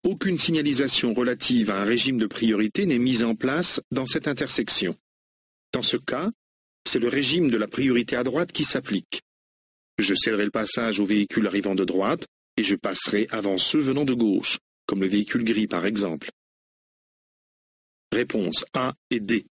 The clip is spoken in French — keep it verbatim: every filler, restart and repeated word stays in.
Aucune signalisation relative à un régime de priorité n'est mise en place dans cette intersection. Dans ce cas, c'est le régime de la priorité à droite qui s'applique. Je céderai le passage aux véhicules arrivant de droite et je passerai avant ceux venant de gauche, comme le véhicule gris par exemple. Réponses A et D.